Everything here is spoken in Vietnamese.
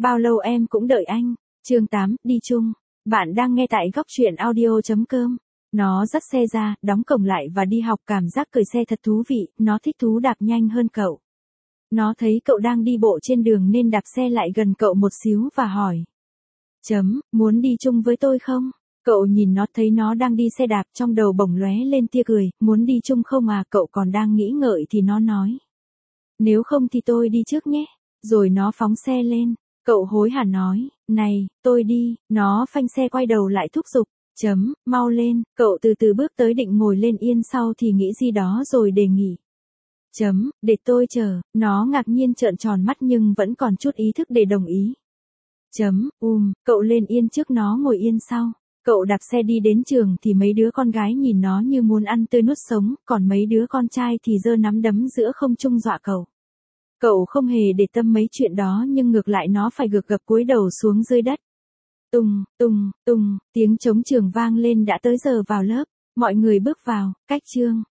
Bao lâu em cũng đợi anh. Chương 8, đi chung. Bạn đang nghe tại góc truyện audio.com. Nó dắt xe ra, đóng cổng lại và đi học, cảm giác cười xe thật thú vị, nó thích thú đạp nhanh hơn cậu. Nó thấy cậu đang đi bộ trên đường nên đạp xe lại gần cậu một xíu và hỏi. Muốn đi chung với tôi không? Cậu nhìn nó, thấy nó đang đi xe đạp, trong đầu bỗng lóe lên tia cười, muốn đi chung không à? Cậu còn đang nghĩ ngợi thì nó nói. Nếu không thì tôi đi trước nhé. Rồi nó phóng xe lên. Cậu hối hả nói, này, tôi đi. Nó phanh xe quay đầu lại thúc giục. Mau lên. Cậu từ từ bước tới định ngồi lên yên sau thì nghĩ gì đó rồi đề nghị. Để tôi chờ. Nó ngạc nhiên trợn tròn mắt nhưng vẫn còn chút ý thức để đồng ý. Cậu lên yên trước, nó ngồi yên sau. Cậu đạp xe đi đến trường thì mấy đứa con gái nhìn nó như muốn ăn tươi nuốt sống, còn mấy đứa con trai thì giơ nắm đấm giữa không trung dọa cậu. Cậu không hề để tâm mấy chuyện đó nhưng ngược lại nó phải gượng gập cúi đầu xuống dưới đất. Tung, tiếng trống trường vang lên, đã tới giờ vào lớp. Mọi người bước vào, cách chương.